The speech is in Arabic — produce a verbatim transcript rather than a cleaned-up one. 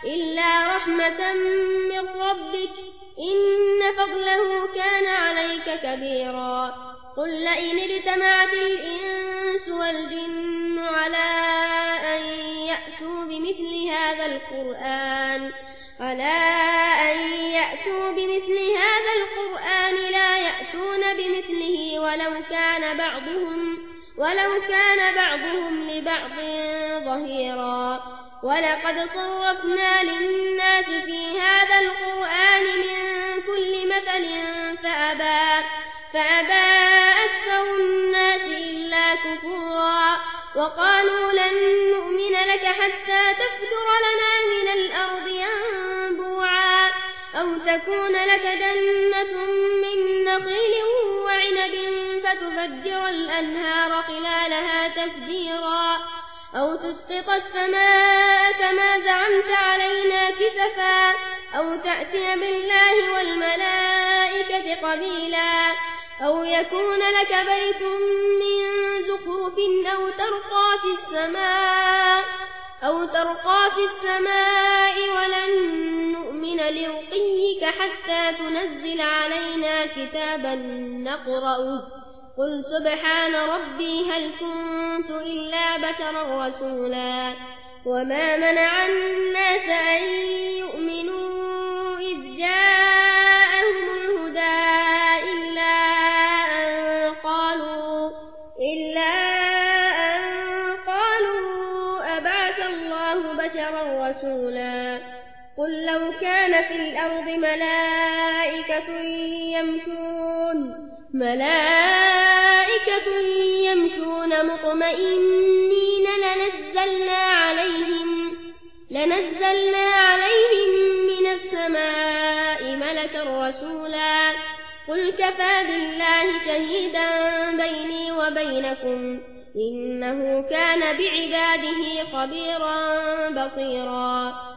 إلا رحمة من ربك إن فضله كان عليك كبيرا قل لئن اجتمعت الإنس والجن على أن يأتوا بمثل هذا القرآن على أن يأتوا بمثل هذا القرآن لا يأتون بمثله ولو كان بعضهم ولو كان بعضهم لبعض ظهيرا ولقد صرفنا للناس في هذا القرآن من كل مثل فأبى فأبى أكثر الناس إلا كفورا وقالوا لن نؤمن لك حتى تفجر لنا من الأرض ينبوعا أو تكون لك جنة من نخيل وعنب فتفجر الأنهار خلالها تفجيرا أو تسقط السماء كما زعمت علينا كسفا أو تأتي بالله والملائكة قبيلا أو يكون لك بيت من زخرف أو ترقى في السماء أو ترقى في السماء ولن نؤمن لرقيك حتى تنزل علينا كتابا نقرأه قل سبحان ربي هل كنت إلا بشرا رسولا وما منع الناس أن يؤمنوا إذ جاءهم الهدى إلا أن قالوا إلا أن قالوا أبعث الله بشرا رسولا قل لو كان في الأرض ملائكة يمشون ملائكة يمشون مطمئنين لنزلنا عليهم لنزلنا عليهم من السماء ملكا رسولا قل كفى بالله شهيدا بيني وبينكم إنه كان بعباده خبيرا بصيرا